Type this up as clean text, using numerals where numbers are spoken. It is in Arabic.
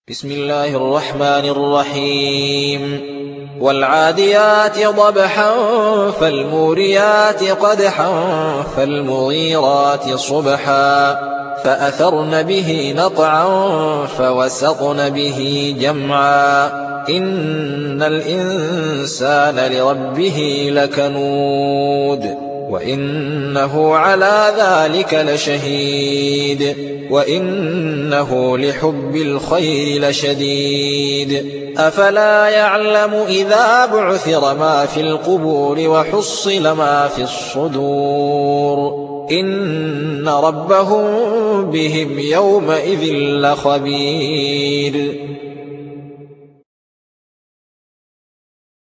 بسم الله الرحمن الرحيم والعاديات ضبحا فالموريات قدحا فالمغيرات صبحا فأثرن به نقعا فوسطن به جمعا إن الإنسان لربه لكنود وإنه على ذلك لشهيد وإنه لحب الخير لشديد أفلا يعلم إذا بعثر ما في القبور وحصل ما في الصدور إن ربهم بهم يومئذ لخبير